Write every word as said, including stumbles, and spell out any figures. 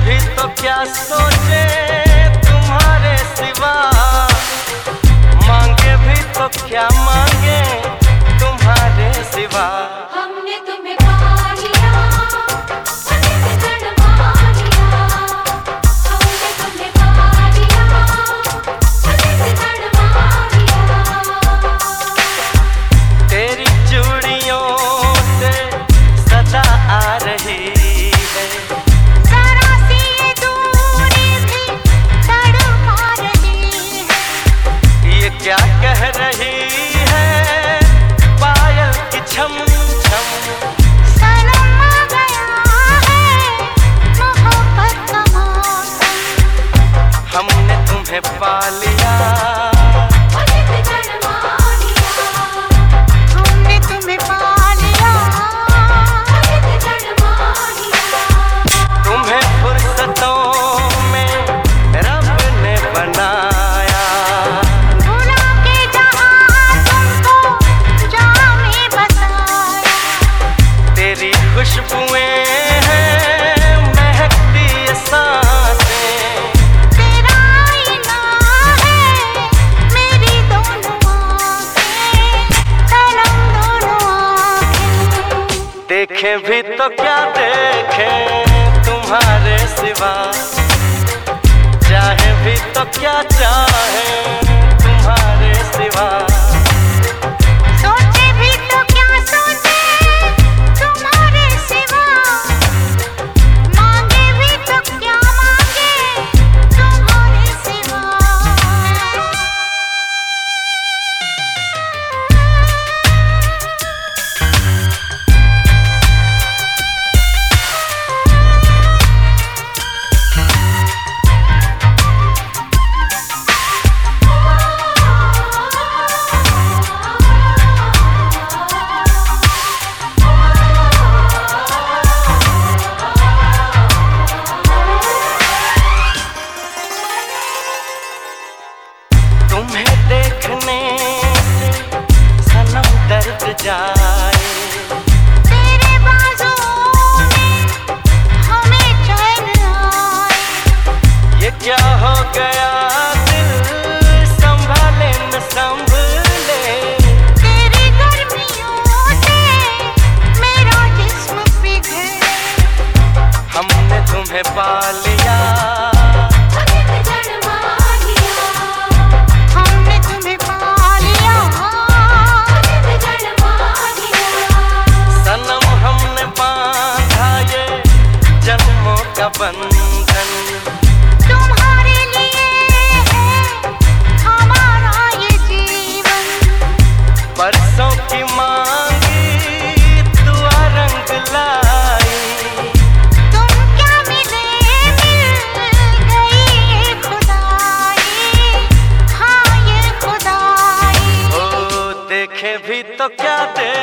भी तो क्या सोचे तुम्हारे सिवा, मांगे भी तो क्या मांगे तुम्हारे सिवा। हमने तुम्हें पा लिया, हमने तड़पा लिया, हमने तुम्हें पा लिया, हमने तड़पा लिया। तेरी चूड़ियों से सदा आ रही है, जरा सी ये दूरी भी तड़पा रही है। ये क्या कह रही है पायल की छम छम। सनम आ गया है मोहब्बत का मौसम, हमने तुम्हें पा लिया, हमने तड़पा लिया, हमने तुम्हें पा लिया, हमने तड़पा लिया। तुम्हें फुर्सतों में रब ने बनाया, भुला के जहाँ तुमको जहाँ में बसाया। तेरी खुशबुएं हैं महकती ये सांसें, तेरा आईना है मेरी दोनों आँखें, सनम दोनों आँखें। देखें भी तो क्या देखें तुम्हारे सिवा, चाहे भी तो क्या चाहे तुम्हारे सिवा। सोचे भी तो क्या सोचे तुम्हारे सिवा, मांगे भी तो क्या मांगे तुम्हारे सिवा। तुम्हें देखने से सनम दर्द जाए, तेरे बाजुओं में हमें चैन आए। ये क्या हो गया दिल संभाले न संभले, तेरी गर्मियों से मेरा जिस्म पिघले। हमने तुम्हें पा लिया, हमने तड़पा लिया, हमने तुम्हें पा लिया, हमने तड़पा लिया। सनम हमने बांधा ये जन्मों का बंधन, तुम्हारे लिए है हमारा ये जीवन। बरसों की मांगी दुआ रंग लाई, तुम क्या मिले मिल गई ये खुदाई, हाँ ये खुदाई। ओ देखे भी तो क्या दे